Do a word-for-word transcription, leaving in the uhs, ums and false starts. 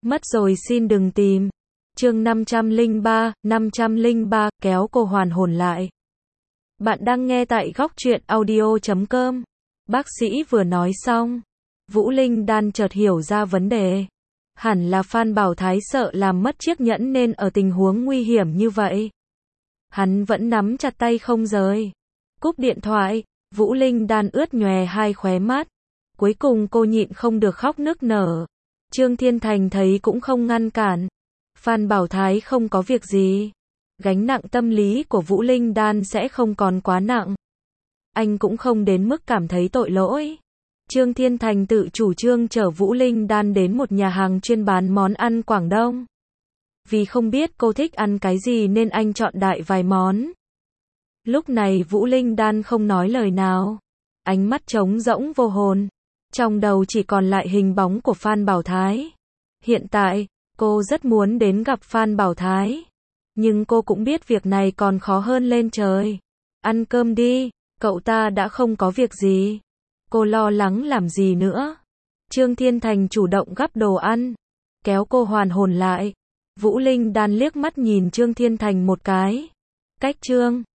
Mất rồi xin đừng tìm. Chương năm trăm lẻ ba, năm trăm lẻ ba, kéo cô hoàn hồn lại. Bạn đang nghe tại góc truyện audio chấm com. Bác sĩ vừa nói xong, Vũ Linh Đan chợt hiểu ra vấn đề. Hẳn là Phan Bảo Thái sợ làm mất chiếc nhẫn nên ở tình huống nguy hiểm như vậy. Hắn vẫn nắm chặt tay không rời. Cúp điện thoại, Vũ Linh Đan ướt nhòe hai khóe mắt. Cuối cùng cô nhịn không được khóc nức nở. Trương Thiên Thành thấy cũng không ngăn cản. Phan Bảo Thái không có việc gì. Gánh nặng tâm lý của Vũ Linh Đan sẽ không còn quá nặng. Anh cũng không đến mức cảm thấy tội lỗi. Trương Thiên Thành tự chủ trương chở Vũ Linh Đan đến một nhà hàng chuyên bán món ăn Quảng Đông. Vì không biết cô thích ăn cái gì nên anh chọn đại vài món. Lúc này Vũ Linh Đan không nói lời nào. Ánh mắt trống rỗng vô hồn. Trong đầu chỉ còn lại hình bóng của Phan Bảo Thái. Hiện tại, cô rất muốn đến gặp Phan Bảo Thái. Nhưng cô cũng biết việc này còn khó hơn lên trời. Ăn cơm đi, cậu ta đã không có việc gì. Cô lo lắng làm gì nữa. Trương Thiên Thành chủ động gắp đồ ăn, kéo cô hoàn hồn lại. Vũ Linh Đan liếc mắt nhìn Trương Thiên Thành một cái. Cách Trương